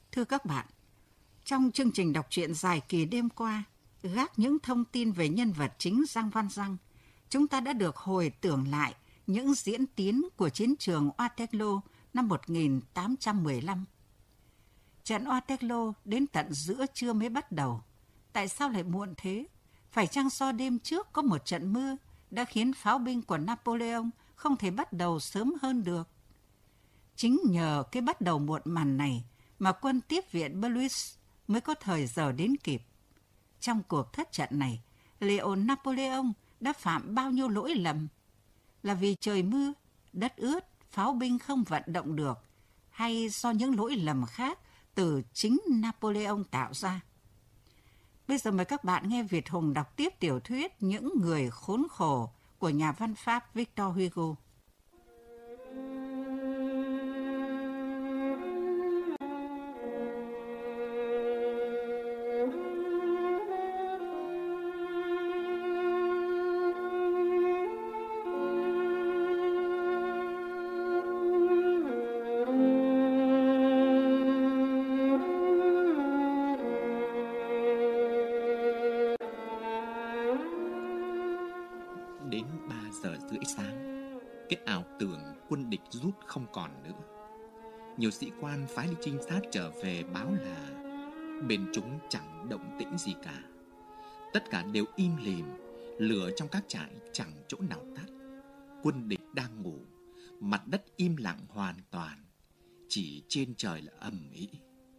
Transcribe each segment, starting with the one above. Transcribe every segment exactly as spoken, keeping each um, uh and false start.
Thưa các bạn, trong chương trình đọc truyện dài kỳ đêm qua, gác những thông tin về nhân vật chính Giang Văn Giang, chúng ta đã được hồi tưởng lại những diễn tiến của chiến trường Waterloo năm một nghìn tám trăm mười lăm. Trận Waterloo đến tận giữa trưa mới bắt đầu. Tại sao lại muộn thế? Phải chăng do đêm trước có một trận mưa đã khiến pháo binh của Napoleon không thể bắt đầu sớm hơn được? Chính nhờ cái bắt đầu muộn màn này mà quân tiếp viện Bluis mới có thời giờ đến kịp. Trong cuộc thất trận này, liệu Napoleon đã phạm bao nhiêu lỗi lầm? Là vì trời mưa, đất ướt, pháo binh không vận động được, hay do những lỗi lầm khác từ chính Napoleon tạo ra? Bây giờ mời các bạn nghe Việt Hùng đọc tiếp tiểu thuyết Những người khốn khổ của nhà văn Pháp Victor Hugo. Đến ba giờ rưỡi sáng, cái ảo tưởng quân địch rút không còn nữa. Nhiều sĩ quan phái đi trinh sát trở về báo là bên chúng chẳng động tĩnh gì cả. Tất cả đều im lìm, lửa trong các trại chẳng chỗ nào tắt. Quân địch đang ngủ, mặt đất im lặng hoàn toàn, chỉ trên trời là ầm ĩ.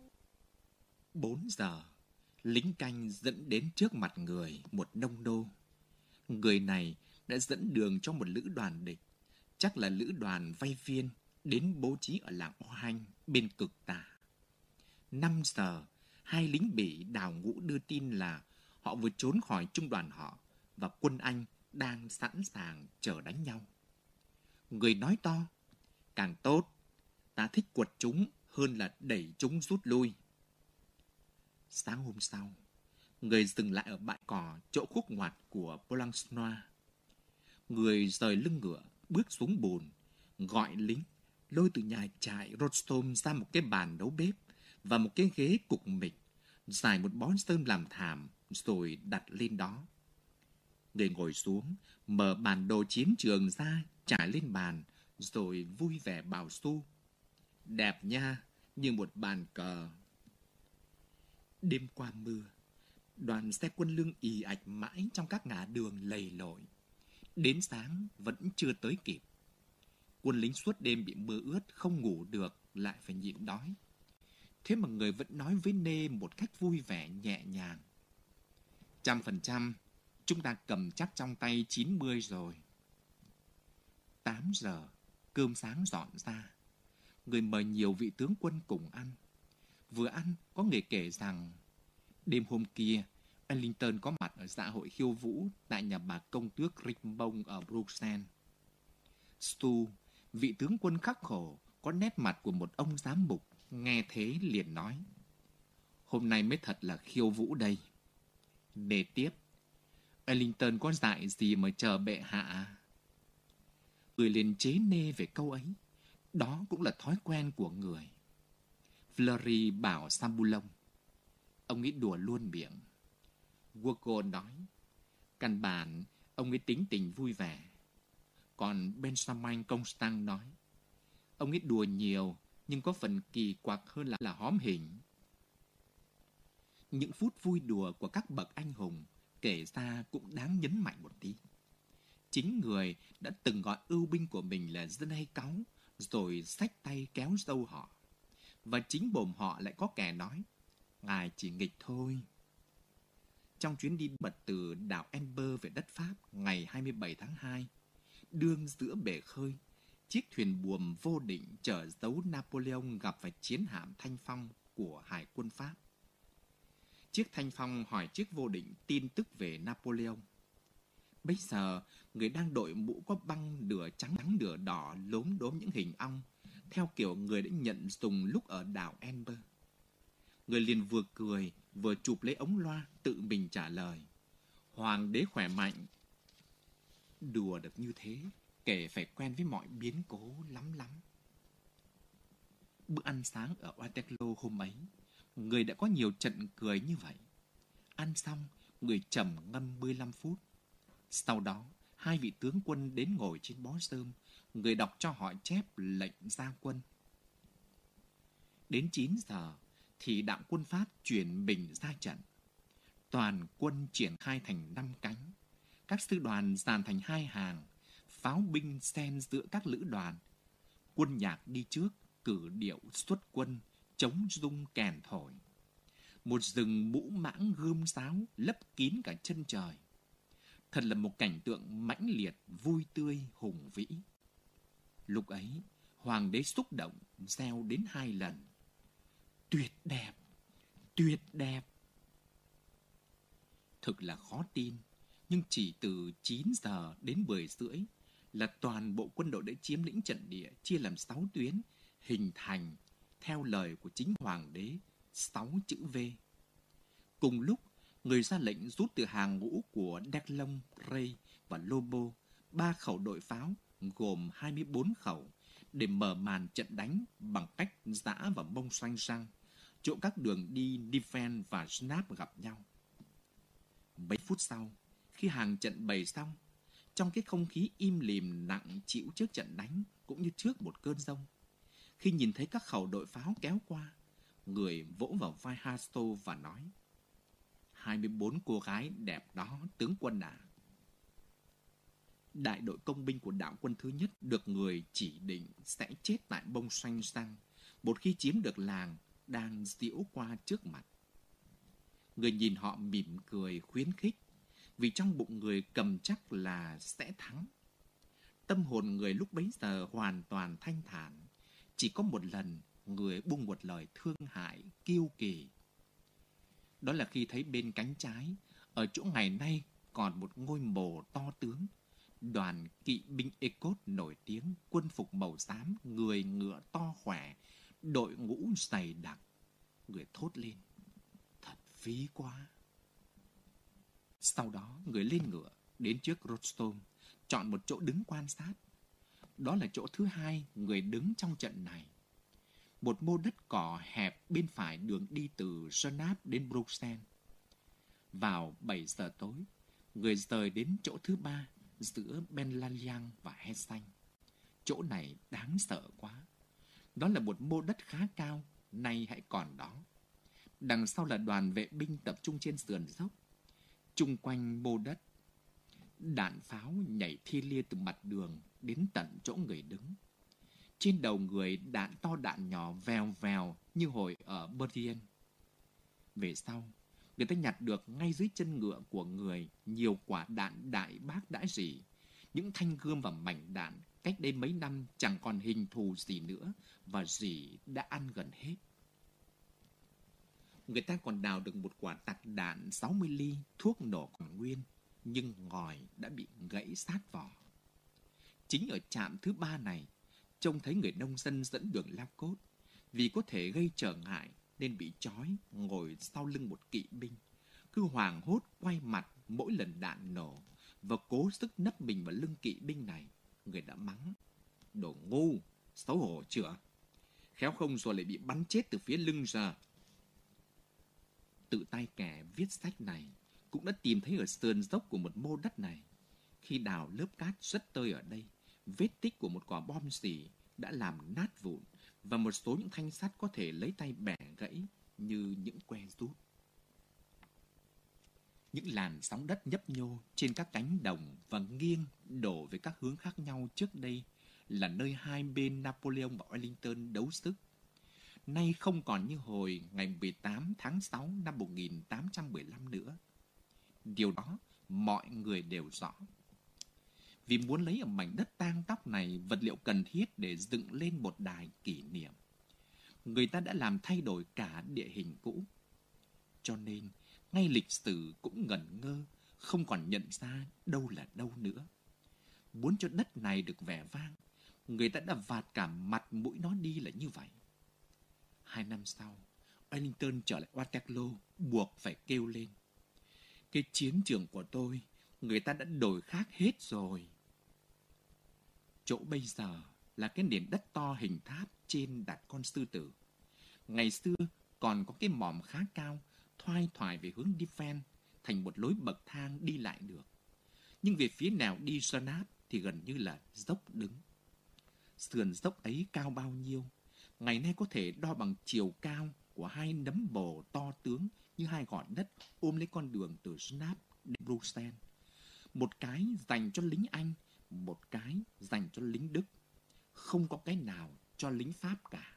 Bốn giờ, lính canh dẫn đến trước mặt người một nông nô. Người này đã dẫn đường cho một lữ đoàn địch, chắc là lữ đoàn vay viên, đến bố trí ở làng Oanh bên cực tả. Năm giờ, hai lính Bỉ đào ngũ đưa tin là họ vừa trốn khỏi trung đoàn họ và quân Anh đang sẵn sàng chờ đánh nhau. Người nói to: càng tốt, ta thích quật chúng hơn là đẩy chúng rút lui. Sáng hôm sau, người dừng lại ở bãi cỏ chỗ khúc ngoặt của Plancenoit. Người rời lưng ngựa, bước xuống bùn, gọi lính, lôi từ nhà trại Rostom ra một cái bàn nấu bếp và một cái ghế cục mịch, giải một bó sơn làm thảm rồi đặt lên đó. Người ngồi xuống, mở bản đồ chiến trường ra, trải lên bàn, rồi vui vẻ bảo Su: đẹp nha, như một bàn cờ. Đêm qua mưa, đoàn xe quân lương ì ạch mãi trong các ngã đường lầy lội. Đến sáng vẫn chưa tới kịp. Quân lính suốt đêm bị mưa ướt, không ngủ được, lại phải nhịn đói. Thế mà người vẫn nói với Nê một cách vui vẻ nhẹ nhàng: trăm phần trăm, chúng ta cầm chắc trong tay chín mươi rồi. Tám giờ, cơm sáng dọn ra. Người mời nhiều vị tướng quân cùng ăn. Vừa ăn, có người kể rằng đêm hôm kia, Wellington có mặt ở dạ hội khiêu vũ tại nhà bà công tước Rimbon ở Bruxelles. Stu, vị tướng quân khắc khổ, có nét mặt của một ông giám mục, nghe thế liền nói: hôm nay mới thật là khiêu vũ đây. Đề tiếp: Wellington có dạy gì mà chờ bệ hạ? Người liền chế nê về câu ấy. Đó cũng là thói quen của người. Fleury bảo Sambulon: ông ấy đùa luôn miệng. Wogo nói: căn bản ông ấy tính tình vui vẻ. Còn Benjamin Constant nói: ông ấy đùa nhiều nhưng có phần kỳ quặc hơn là, là hóm hình. Những phút vui đùa của các bậc anh hùng kể ra cũng đáng nhấn mạnh một tí. Chính người đã từng gọi ưu binh của mình là dân hay cáu, rồi xách tay kéo dâu họ. Và chính bồm họ lại có kẻ nói: ngài chỉ nghịch thôi. Trong chuyến đi bật từ đảo Amber về đất Pháp ngày hai mươi bảy tháng hai, đương giữa bể khơi, chiếc thuyền buồm vô định chở dấu Napoleon gặp phải chiến hạm Thanh Phong của Hải quân Pháp. Chiếc Thanh Phong hỏi chiếc vô định tin tức về Napoleon. Bây giờ, người đang đội mũ có băng nửa trắng nửa đỏ lốm đốm những hình ong, theo kiểu người đã nhận dùng lúc ở đảo Amber. Người liền vừa cười, vừa chụp lấy ống loa, tự mình trả lời: hoàng đế khỏe mạnh. Đùa được như thế, kể phải quen với mọi biến cố lắm lắm. Bữa ăn sáng ở Waterloo hôm ấy, người đã có nhiều trận cười như vậy. Ăn xong, người trầm ngâm mười lăm phút. Sau đó, hai vị tướng quân đến ngồi trên bó rơm, người đọc cho họ chép lệnh ra quân. Đến chín giờ, thì đạo quân Pháp chuyển bình ra trận. Toàn quân triển khai thành năm cánh. Các sư đoàn dàn thành hai hàng, pháo binh xen giữa các lữ đoàn. Quân nhạc đi trước, cử điệu xuất quân, chống rung kèn thổi. Một rừng mũ mãng gươm sáo lấp kín cả chân trời. Thật là một cảnh tượng mãnh liệt, vui tươi, hùng vĩ. Lúc ấy, hoàng đế xúc động, reo đến hai lần. Tuyệt đẹp, tuyệt đẹp. Thực là khó tin, nhưng chỉ từ chín giờ đến mười rưỡi là toàn bộ quân đội đã chiếm lĩnh trận địa, chia làm sáu tuyến, hình thành, theo lời của chính hoàng đế, sáu chữ V. Cùng lúc, người ra lệnh rút từ hàng ngũ của Declon, Rey và Lobo ba khẩu đội pháo gồm hai mươi bốn khẩu để mở màn trận đánh bằng cách giã vào Mont Saint-Jean, chỗ các đường đi Niven và Snap gặp nhau. Mấy phút sau, khi hàng trận bày xong, trong cái không khí im lìm nặng chịu trước trận đánh cũng như trước một cơn giông, khi nhìn thấy các khẩu đội pháo kéo qua, người vỗ vào vai Hasto và nói: hai mươi bốn cô gái đẹp đó, tướng quân ạ. À. Đại đội công binh của đạo quân thứ nhất được người chỉ định sẽ chết tại Mont Saint-Jean một khi chiếm được làng đang diễu qua trước mặt. Người nhìn họ mỉm cười khuyến khích, vì trong bụng người cầm chắc là sẽ thắng. Tâm hồn người lúc bấy giờ hoàn toàn thanh thản, chỉ có một lần người buông một lời thương hại, kiêu kỳ. Đó là khi thấy bên cánh trái, ở chỗ ngày nay còn một ngôi mộ to tướng, đoàn kỵ binh Écosse nổi tiếng, quân phục màu xám, người ngựa to khỏe, đội ngũ dày đặc. Người thốt lên: thật phí quá. Sau đó, người lên ngựa, đến trước Rostov, chọn một chỗ đứng quan sát. Đó là chỗ thứ hai người đứng trong trận này. Một mô đất cỏ hẹp bên phải đường đi từ Genappe đến Bruxelles. Vào bảy giờ tối, người rời đến chỗ thứ ba giữa Ben-Laliang và Hessanh. Chỗ này đáng sợ quá. Đó là một mô đất khá cao, nay hãy còn đó. Đằng sau là đoàn vệ binh tập trung trên sườn dốc. Chung quanh mô đất, đạn pháo nhảy thi lia từ mặt đường đến tận chỗ người đứng. Trên đầu người đạn to đạn nhỏ vèo vèo như hồi ở Berlin. Về sau, người ta nhặt được ngay dưới chân ngựa của người nhiều quả đạn đại bác đã rỉ. Những thanh gươm và mảnh đạn cách đây mấy năm chẳng còn hình thù gì nữa và rỉ đã ăn gần hết. Người ta còn đào được một quả tạc đạn sáu mươi ly, thuốc nổ còn nguyên, nhưng ngòi đã bị gãy sát vỏ. Chính ở trạm thứ ba này, trông thấy người nông dân dẫn đường lao cốt, vì có thể gây trở ngại nên bị trói ngồi sau lưng một kỵ binh, cứ hoảng hốt quay mặt mỗi lần đạn nổ và cố sức nấp mình vào lưng kỵ binh này. Người đã mắng: đồ ngu, xấu hổ chưa? Khéo không rồi lại bị bắn chết từ phía lưng ra. Tự tay kẻ viết sách này cũng đã tìm thấy ở sườn dốc của một mô đất này. Khi đào lớp cát rất tơi ở đây, vết tích của một quả bom xỉ đã làm nát vụn và một số những thanh sắt có thể lấy tay bẻ gãy như những que rút. Những làn sóng đất nhấp nhô trên các cánh đồng và nghiêng đổ về các hướng khác nhau trước đây là nơi hai bên Napoleon và Wellington đấu sức. Nay không còn như hồi ngày mười tám tháng sáu năm một nghìn tám trăm mười lăm nữa. Điều đó mọi người đều rõ. Vì muốn lấy ở mảnh đất tang tóc này vật liệu cần thiết để dựng lên một đài kỷ niệm, người ta đã làm thay đổi cả địa hình cũ. Cho nên, ngay lịch sử cũng ngẩn ngơ, không còn nhận ra đâu là đâu nữa. Muốn cho đất này được vẻ vang, người ta đã vạt cả mặt mũi nó đi là như vậy. Hai năm sau, Wellington trở lại Waterloo, buộc phải kêu lên: cái chiến trường của tôi, người ta đã đổi khác hết rồi. Chỗ bây giờ là cái nền đất to hình tháp, trên đặt con sư tử. Ngày xưa còn có cái mỏm khá cao, thoai thoải về hướng Difen, thành một lối bậc thang đi lại được. Nhưng về phía nào đi Sonat thì gần như là dốc đứng. Sườn dốc ấy cao bao nhiêu, ngày nay có thể đo bằng chiều cao của hai nấm bồ to tướng như hai gọn đất ôm lấy con đường từ Snap đến Bruxelles. Một cái dành cho lính Anh, một cái dành cho lính Đức. Không có cái nào cho lính Pháp cả.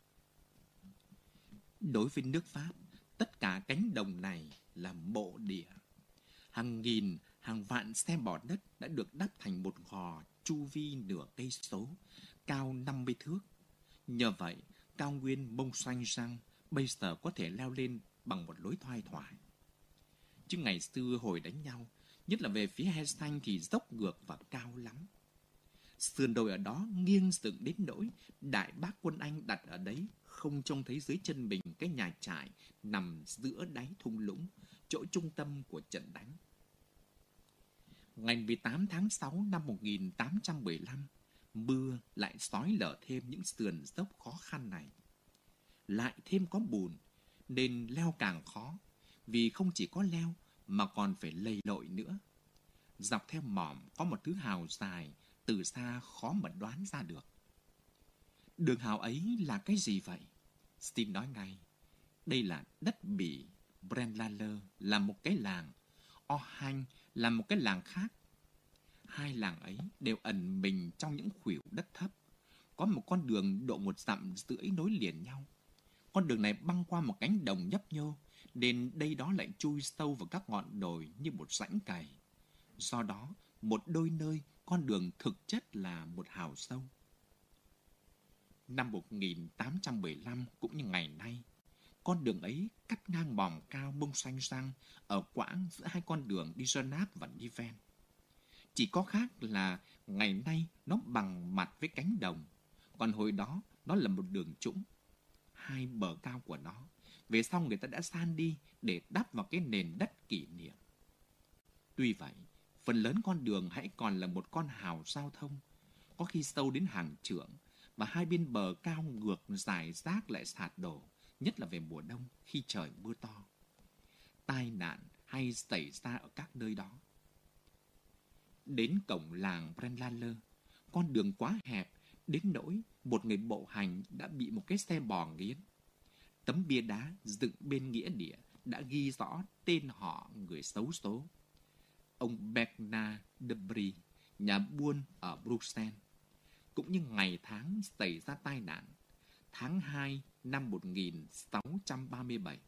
Đối với nước Pháp, tất cả cánh đồng này là mộ địa. Hàng nghìn, hàng vạn xe bò đất đã được đắp thành một gò chu vi nửa cây số, cao năm mươi thước. Nhờ vậy, cao nguyên Mont Saint-Jean bây giờ có thể leo lên bằng một lối thoai thoải. Chứ ngày xưa hồi đánh nhau, nhất là về phía He Xanh thì dốc ngược và cao lắm. Sườn đồi ở đó nghiêng dựng đến nỗi đại bác quân Anh đặt ở đấy không trông thấy dưới chân mình cái nhà trại nằm giữa đáy thung lũng, chỗ trung tâm của trận đánh. Ngày mười tám tháng sáu năm một nghìn tám trăm mười lăm, mưa lại xói lở thêm những sườn dốc khó khăn này. Lại thêm có bùn, nên leo càng khó, vì không chỉ có leo mà còn phải lầy lội nữa. Dọc theo mỏm có một thứ hào dài, từ xa khó mà đoán ra được. Đường hào ấy là cái gì vậy? Steve nói ngay, đây là đất Bỉ, Braine-l'Alleud là một cái làng, Ohain là một cái làng khác. Hai làng ấy đều ẩn mình trong những khuỷu đất thấp. Có một con đường độ một dặm rưỡi nối liền nhau. Con đường này băng qua một cánh đồng nhấp nhô, nên đây đó lại chui sâu vào các ngọn đồi như một rãnh cày. Do đó, một đôi nơi con đường thực chất là một hào sâu. Năm một nghìn tám trăm mười lăm cũng như ngày nay, con đường ấy cắt ngang mỏm cao Mont Saint-Jean ở quãng giữa hai con đường đi Genappe và Nivelles. Chỉ có khác là ngày nay nó bằng mặt với cánh đồng, còn hồi đó nó là một đường trũng. Hai bờ cao của nó, về sau người ta đã san đi để đắp vào cái nền đất kỷ niệm. Tuy vậy, phần lớn con đường hãy còn là một con hào giao thông, có khi sâu đến hàng trượng, và hai bên bờ cao ngược dài rác lại sạt đổ, nhất là về mùa đông khi trời mưa to. Tai nạn hay xảy ra ở các nơi đó. Đến cổng làng Braine-l'Alleud, con đường quá hẹp đến nỗi một người bộ hành đã bị một cái xe bò nghiến. Tấm bia đá dựng bên nghĩa địa đã ghi rõ tên họ người xấu số. Ông Bernard de Brie, nhà buôn ở Bruxelles, cũng như ngày tháng xảy ra tai nạn, tháng hai năm một nghìn sáu trăm ba mươi bảy.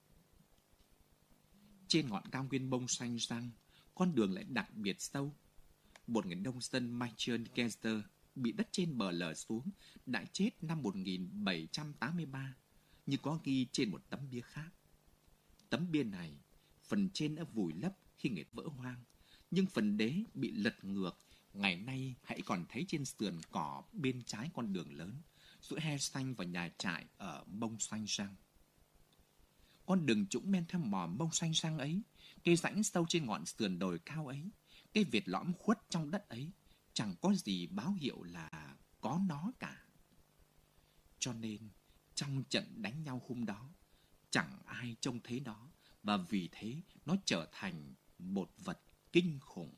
Trên ngọn cao nguyên Mont Saint-Jean, con đường lại đặc biệt sâu. Một người nông dân Michael Kester bị đất trên bờ lở xuống đã chết năm một nghìn bảy trăm tám mươi ba, như có ghi trên một tấm bia khác. Tấm bia này, phần trên đã vùi lấp khi người vỡ hoang, nhưng phần đế bị lật ngược, ngày nay hãy còn thấy trên sườn cỏ bên trái con đường lớn, giữa He Xanh và nhà trại ở Mont Saint-Jean. Con đường trũng men theo mòn Mont Saint-Jean ấy, cây rãnh sâu trên ngọn sườn đồi cao ấy, cái vệt lõm khuất trong đất ấy, chẳng có gì báo hiệu là có nó cả. Cho nên, trong trận đánh nhau hôm đó, chẳng ai trông thấy nó, và vì thế nó trở thành một vật kinh khủng.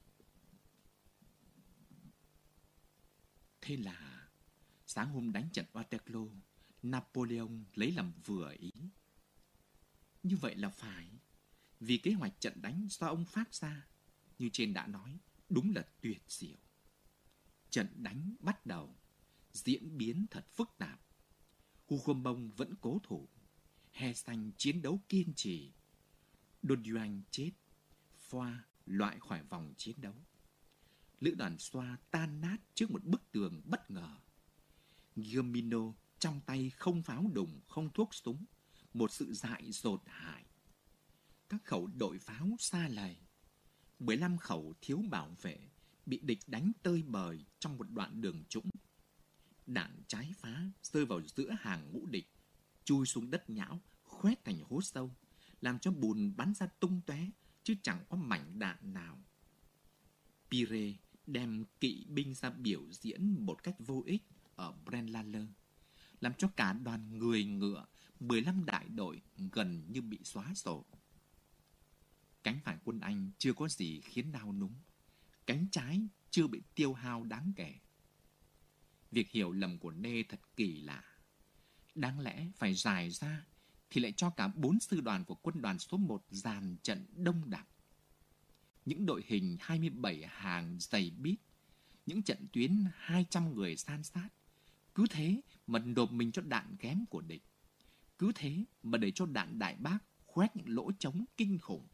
Thế là, sáng hôm đánh trận Waterloo, Napoleon lấy làm vừa ý. Như vậy là phải, vì kế hoạch trận đánh do ông phát ra, như trên đã nói, đúng là tuyệt diệu. Trận đánh bắt đầu, diễn biến thật phức tạp. Hougoumont vẫn cố thủ, He Xanh chiến đấu kiên trì. Doduan chết, Foy loại khỏi vòng chiến đấu. Lữ đoàn Xoa tan nát trước một bức tường bất ngờ. Guillemino trong tay không pháo đùng, không thuốc súng, một sự dại dột hại. Các khẩu đội pháo xa lầy, mười lăm khẩu thiếu bảo vệ, bị địch đánh tơi bời trong một đoạn đường trũng. Đạn trái phá rơi vào giữa hàng ngũ địch, chui xuống đất nhão, khoét thành hố sâu, làm cho bùn bắn ra tung tóe, chứ chẳng có mảnh đạn nào. Pire đem kỵ binh ra biểu diễn một cách vô ích ở Braine-l'Alleud, làm cho cả đoàn người ngựa, mười lăm đại đội gần như bị xóa sổ. Cánh phải quân Anh chưa có gì khiến nao núng, cánh trái chưa bị tiêu hao đáng kể. Việc hiểu lầm của Nê thật kỳ lạ. Đáng lẽ phải dài ra thì lại cho cả bốn sư đoàn của quân đoàn số một dàn trận đông đặc. Những đội hình hai mươi bảy hàng dày bít, những trận tuyến hai trăm người san sát, cứ thế mà nộp mình cho đạn ghém của địch. Cứ thế mà để cho đạn đại bác khoét những lỗ trống kinh khủng.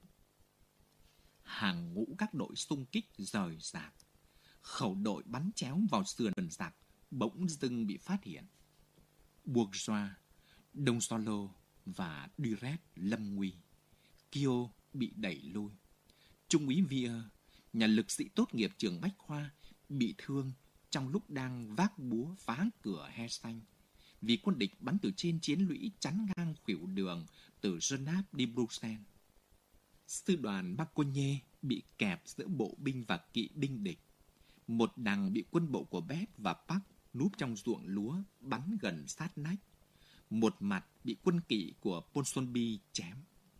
Hàng ngũ các đội xung kích rời rạc, khẩu đội bắn chéo vào sườn giặc bỗng dưng bị phát hiện. Bourgeois, Đông Solo và Duret lâm nguy. Kyo bị đẩy lui. Trung úy Vier, nhà lực sĩ tốt nghiệp trường Bách Khoa, bị thương trong lúc đang vác búa phá cửa he xanh, vì quân địch bắn từ trên chiến lũy chắn ngang khuỷu đường từ Genappe đi Bruxelles. Sư đoàn Marcognet bị kẹp giữa bộ binh và kỵ binh địch. Một đằng bị quân bộ của Beth và Park núp trong ruộng lúa bắn gần sát nách. Một mặt bị quân kỵ của Ponsonby chém.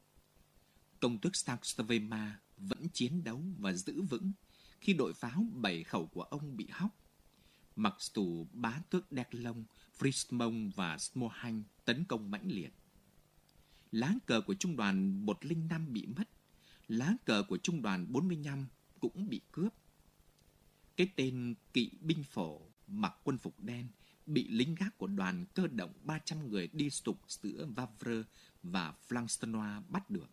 Công tước Saxe-Weimar vẫn chiến đấu và giữ vững khi đội pháo bảy khẩu của ông bị hóc. Mặc dù bá tước Declon, Frismont và Smohanh tấn công mãnh liệt. Lá cờ của trung đoàn một không năm bị mất. Lá cờ của trung đoàn bốn mươi lăm cũng bị cướp. Cái tên kỵ binh phổ mặc quân phục đen bị lính gác của đoàn cơ động ba trăm người đi sục giữa Wavre và Flancenois bắt được.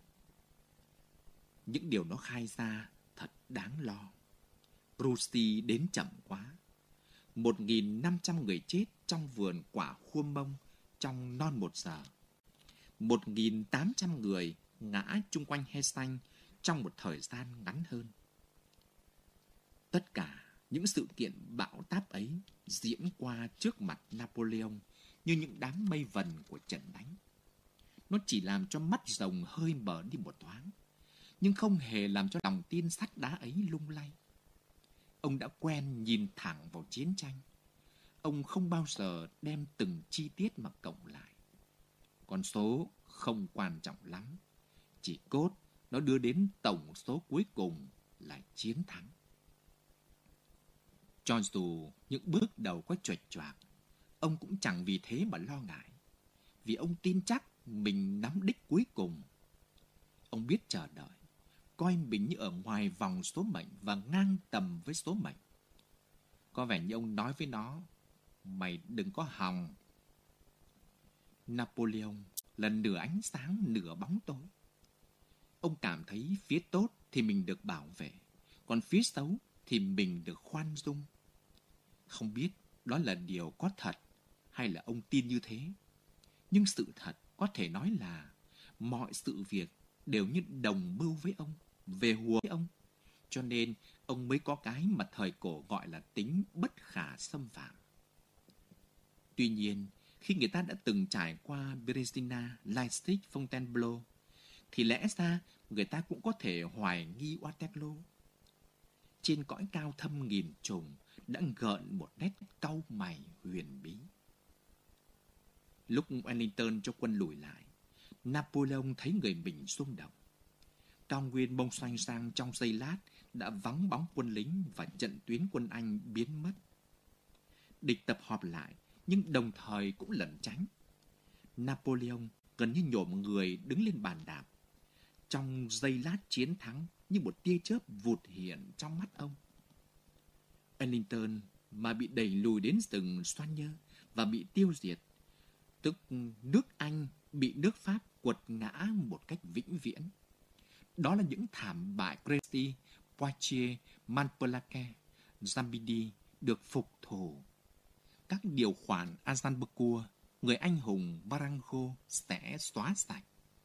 Những điều nó khai ra thật đáng lo. Rusty đến chậm quá. một nghìn năm trăm người chết trong vườn quả khua mông trong non một giờ. một nghìn tám trăm người ngã chung quanh he xanh trong một thời gian ngắn hơn. Tất cả những sự kiện bão táp ấy diễn qua trước mặt Napoleon như những đám mây vần của trận đánh. Nó chỉ làm cho mắt rồng hơi mở đi một thoáng, nhưng không hề làm cho lòng tin sắt đá ấy lung lay. Ông đã quen nhìn thẳng vào chiến tranh. Ông không bao giờ đem từng chi tiết mà cộng lại. Con số không quan trọng lắm. Chỉ cốt nó đưa đến tổng số cuối cùng là chiến thắng. Cho dù những bước đầu có chuệch choạc, ông cũng chẳng vì thế mà lo ngại. Vì ông tin chắc mình nắm đích cuối cùng. Ông biết chờ đợi, coi mình như ở ngoài vòng số mệnh và ngang tầm với số mệnh. Có vẻ như ông nói với nó, mày đừng có hòng. Napoleon là nửa ánh sáng nửa bóng tối. Ông cảm thấy phía tốt thì mình được bảo vệ, còn phía xấu thì mình được khoan dung. Không biết đó là điều có thật hay là ông tin như thế. Nhưng sự thật có thể nói là mọi sự việc đều như đồng mưu với ông, về hùa với ông. Cho nên ông mới có cái mà thời cổ gọi là tính bất khả xâm phạm. Tuy nhiên, khi người ta đã từng trải qua Berezina, Leipzig, Fontainebleau, thì lẽ ra người ta cũng có thể hoài nghi Waterloo. Trên cõi cao thâm nghìn trùng đã gợn một nét cau mày huyền bí. Lúc Wellington cho quân lùi lại, Napoleon thấy người mình rung động. Cao nguyên Mont Saint-Jean trong giây lát đã vắng bóng quân lính và trận tuyến quân Anh biến mất. Địch tập họp lại, nhưng đồng thời cũng lẩn tránh. Napoleon gần như nhổm người đứng lên bàn đạp. Trong giây lát chiến thắng, như một tia chớp vụt hiện trong mắt ông. Wellington mà bị đẩy lùi đến rừng Soignies và bị tiêu diệt, tức nước Anh bị nước Pháp quật ngã một cách vĩnh viễn. Đó là những thảm bại Crécy, Poitiers, Malplaquet, Zambidi được phục thù. Các điều khoản Agincourt, người anh hùng Marengo sẽ xóa sạch.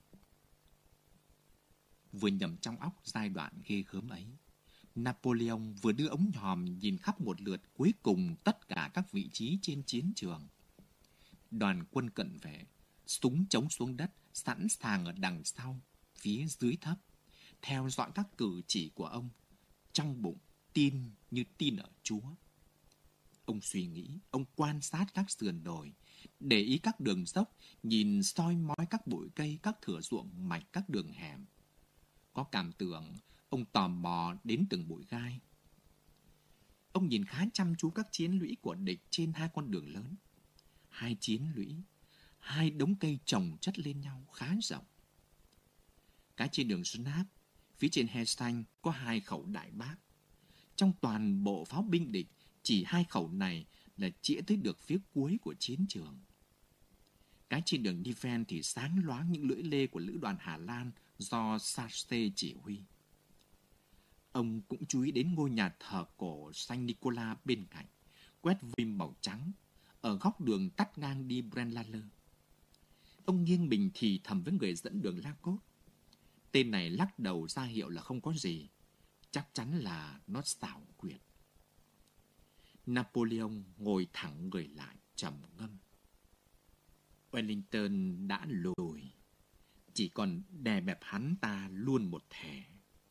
Vừa nhầm trong óc giai đoạn ghê gớm ấy, Napoleon vừa đưa ống nhòm nhìn khắp một lượt cuối cùng tất cả các vị trí trên chiến trường. Đoàn quân cận vệ, súng chống xuống đất, sẵn sàng ở đằng sau, phía dưới thấp, theo dõi các cử chỉ của ông, trong bụng tin như tin ở Chúa. Ông suy nghĩ, ông quan sát các sườn đồi, để ý các đường dốc, nhìn soi mói các bụi cây, các thửa ruộng mạch, các đường hẻm. Có cảm tưởng ông tò mò đến từng bụi gai. Ông nhìn khá chăm chú các chiến lũy của địch trên hai con đường lớn. Hai chiến lũy, hai đống cây chồng chất lên nhau khá rộng. Cái trên đường Snap, phía trên he xanh có hai khẩu đại bác. Trong toàn bộ pháo binh địch, chỉ hai khẩu này là chĩa tới được phía cuối của chiến trường. Cái trên đường Defense thì sáng loáng những lưỡi lê của lữ đoàn Hà Lan do Sarste chỉ huy. Ông cũng chú ý đến ngôi nhà thờ cổ Saint Nicolas bên cạnh, quét vim màu trắng, ở góc đường tắt ngang đi Braine-l'Alleud. Ông nghiêng mình thì thầm với người dẫn đường Lacoste. Tên này lắc đầu ra hiệu là không có gì, chắc chắn là nó xảo quyệt. Napoleon ngồi thẳng người lại, trầm ngâm. Wellington đã lùi, chỉ còn đè bẹp hắn ta luôn một thể.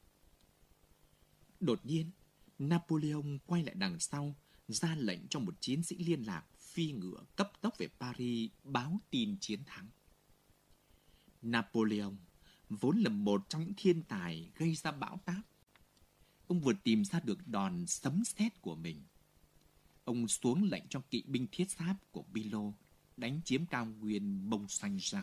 Đột nhiên, Napoleon quay lại đằng sau, ra lệnh cho một chiến sĩ liên lạc phi ngựa cấp tốc về Paris báo tin chiến thắng. Napoleon vốn là một trong những thiên tài gây ra bão táp. Ông vừa tìm ra được đòn sấm sét của mình. Ông xuống lệnh cho kỵ binh thiết giáp của Pilot đánh chiếm cao nguyên Mont Saint-Jean.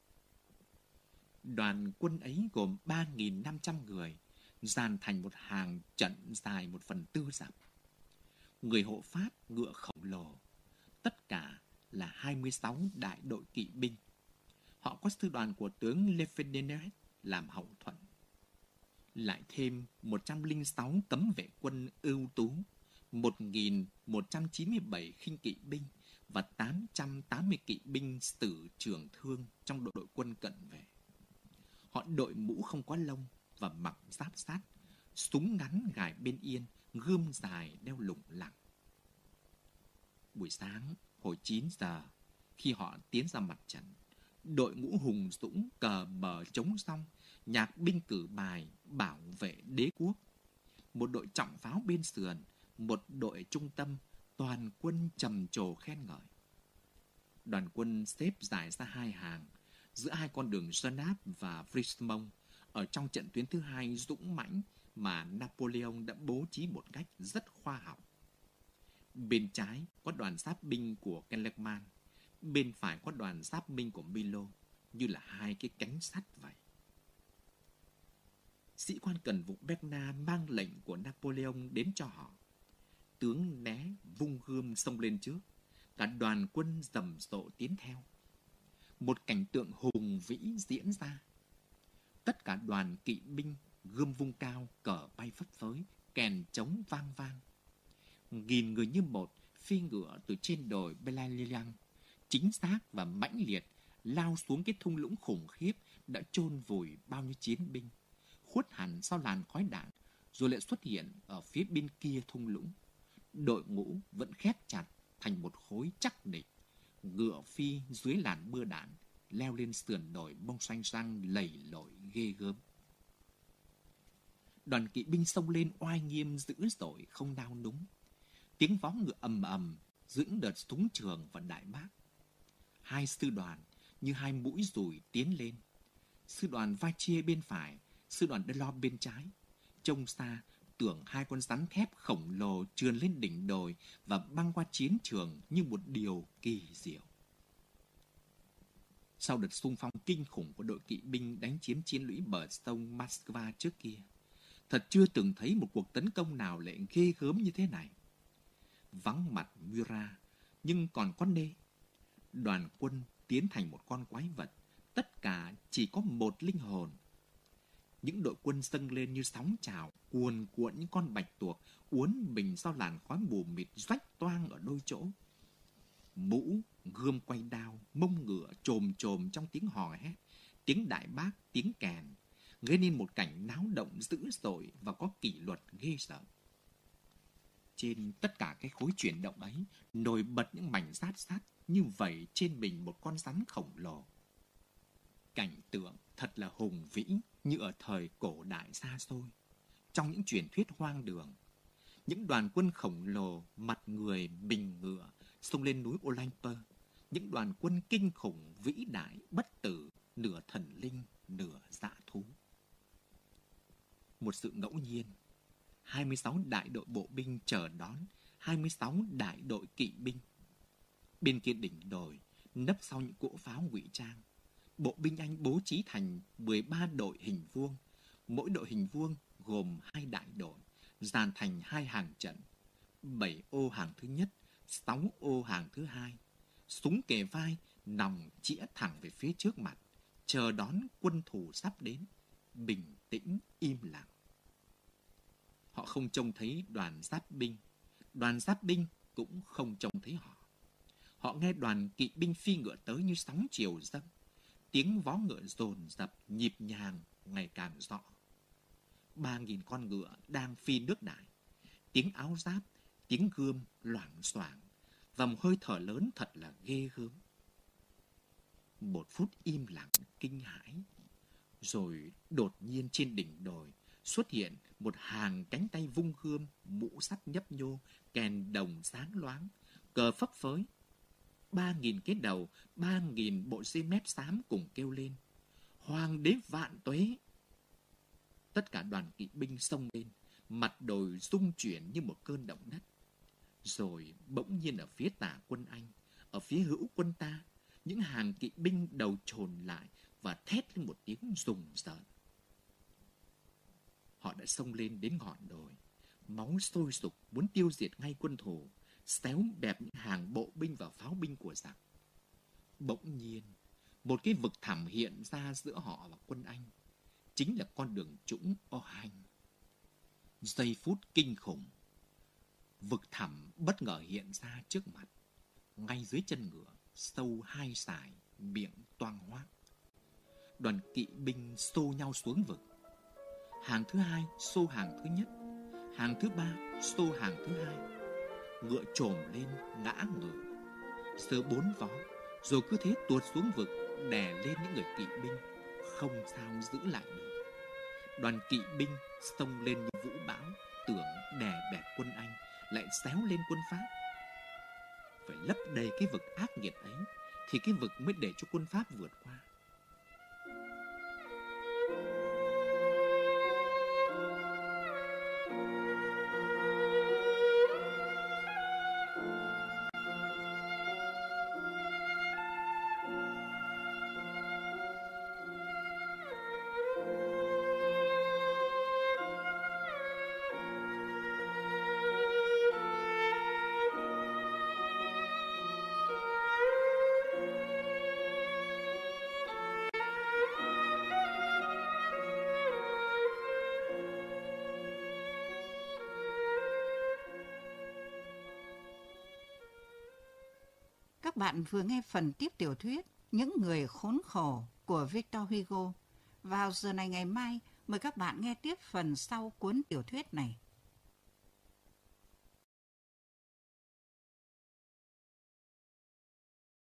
Đoàn quân ấy gồm ba nghìn năm trăm người, dàn thành một hàng trận dài một phần tư dặm. Người hộ pháp ngựa khổng lồ, tất cả là hai mươi sáu đại đội kỵ binh. Họ có sư đoàn của tướng Lefebvre làm hậu thuẫn. Lại thêm một trăm lẻ sáu cấm vệ quân ưu tú, một nghìn một trăm chín mươi bảy khinh kỵ binh và tám trăm tám mươi kỵ binh sử trường thương trong đội đội quân cận vệ. Họ đội mũ không có lông và mặc giáp sắt, súng ngắn gài bên yên, gươm dài đeo lủng lẳng. Buổi sáng, hồi chín giờ, khi họ tiến ra mặt trận, đội ngũ hùng dũng cờ bờ chống song, nhạc binh cử bài bảo vệ đế quốc. Một đội trọng pháo bên sườn, một đội trung tâm, toàn quân trầm trồ khen ngợi. Đoàn quân xếp dài ra hai hàng, giữa hai con đường Genappe và Frischemont, ở trong trận tuyến thứ hai dũng mãnh mà Napoleon đã bố trí một cách rất khoa học. Bên trái có đoàn giáp binh của Kellerman, bên phải có đoàn giáp binh của Milo, như là hai cái cánh sắt vậy. Sĩ quan cần vụ Berna mang lệnh của Napoleon đến cho họ. Tướng né vung gươm xông lên trước, cả đoàn quân rầm rộ tiến theo. Một cảnh tượng hùng vĩ diễn ra. Tất cả đoàn kỵ binh gươm vung cao, cờ bay phất phới, kèn trống vang vang. Nghìn người như một phi ngựa từ trên đồi Belailiang, chính xác và mãnh liệt lao xuống cái thung lũng khủng khiếp đã chôn vùi bao nhiêu chiến binh, khuất hẳn sau làn khói đạn, rồi lại xuất hiện ở phía bên kia thung lũng. Đội ngũ vẫn khép chặt thành một khối chắc địch, ngựa phi dưới làn mưa đạn, leo lên sườn đồi Mont Saint-Jean lầy lội ghê gớm. Đoàn kỵ binh xông lên oai nghiêm dữ dội, không nao núng. Tiếng vó ngựa ầm ầm giữa những đợt súng trường và đại bác. Hai sư đoàn như hai mũi dùi tiến lên. Sư đoàn Vachier bên phải, sư đoàn Delord bên trái. Trông xa, tưởng hai con rắn thép khổng lồ trườn lên đỉnh đồi và băng qua chiến trường như một điều kỳ diệu. Sau đợt xung phong kinh khủng của đội kỵ binh đánh chiếm chiến lũy bờ sông Moskva trước kia, thật chưa từng thấy một cuộc tấn công nào lại ghê gớm như thế này. Vắng mặt Murat, nhưng còn có nê. Đoàn quân tiến thành một con quái vật, tất cả chỉ có một linh hồn. Những đội quân dâng lên như sóng trào, cuồn cuộn những con bạch tuộc, uốn mình sau làn khói mù mịt rách toang ở đôi chỗ. Mũ, gươm quay đao, mông ngựa chồm chồm trong tiếng hò hét, tiếng đại bác, tiếng kèn, gây nên một cảnh náo động dữ dội và có kỷ luật ghê sợ. Trên tất cả cái khối chuyển động ấy, nổi bật những mảnh giáp sắt như vậy trên mình một con rắn khổng lồ. Cảnh tượng thật là hùng vĩ như ở thời cổ đại xa xôi. Trong những truyền thuyết hoang đường, những đoàn quân khổng lồ mặt người bình ngựa xông lên núi Olympus, những đoàn quân kinh khủng, vĩ đại, bất tử, nửa thần linh, nửa dã thú. Một sự ngẫu nhiên, hai mươi sáu đại đội bộ binh chờ đón hai mươi sáu đại đội kỵ binh. Bên kia đỉnh đồi, nấp sau những cỗ pháo ngụy trang, bộ binh Anh bố trí thành mười ba đội hình vuông, mỗi đội hình vuông gồm hai đại đội, dàn thành hai hàng trận, bảy ô hàng thứ nhất, sáu ô hàng thứ hai, súng kề vai, nòng chĩa thẳng về phía trước mặt, chờ đón quân thù sắp đến, bình tĩnh im lặng. Họ không trông thấy đoàn giáp binh, đoàn giáp binh cũng không trông thấy họ. Họ nghe đoàn kỵ binh phi ngựa tới như sóng chiều dâng, tiếng vó ngựa dồn dập, nhịp nhàng ngày càng rõ. Ba nghìn con ngựa đang phi nước đại, tiếng áo giáp, tiếng gươm loảng xoảng, và một hơi thở lớn thật là ghê gớm. Một phút im lặng kinh hãi, rồi đột nhiên trên đỉnh đồi xuất hiện một hàng cánh tay vung gươm, mũ sắt nhấp nhô, kèn đồng sáng loáng, cờ phấp phới. Ba nghìn cái đầu, ba nghìn bộ dây mép xám cùng kêu lên: Hoàng đế vạn tuế! Tất cả đoàn kỵ binh xông lên, mặt đồi rung chuyển như một cơn động đất. Rồi bỗng nhiên ở phía tả quân Anh, ở phía hữu quân ta, những hàng kỵ binh đầu chồn lại và thét lên một tiếng rùng rợn. Họ đã xông lên đến ngọn đồi, máu sôi sục muốn tiêu diệt ngay quân thù, xéo bẹp những hàng bộ binh và pháo binh của giặc. Bỗng nhiên, một cái vực thẳm hiện ra giữa họ và quân Anh, chính là con đường trũng O Hanh. Giây phút kinh khủng, vực thẳm bất ngờ hiện ra trước mặt, ngay dưới chân ngựa, sâu hai sải, miệng toang hoác. Đoàn kỵ binh xô nhau xuống vực. Hàng thứ hai xô hàng thứ nhất, hàng thứ ba xô hàng thứ hai. Ngựa trồm lên ngã ngựa, giơ bốn vó, rồi cứ thế tuột xuống vực, đè lên những người kỵ binh, không sao giữ lại được. Đoàn kỵ binh xông lên như vũ bão, tưởng đè bẹp quân Anh, lại xéo lên quân Pháp. Phải lấp đầy cái vực ác nghiệt ấy, thì cái vực mới để cho quân Pháp vượt qua. Các bạn vừa nghe phần tiếp tiểu thuyết Những người khốn khổ của Victor Hugo. Vào giờ này ngày mai, mời các bạn nghe tiếp phần sau cuốn tiểu thuyết này.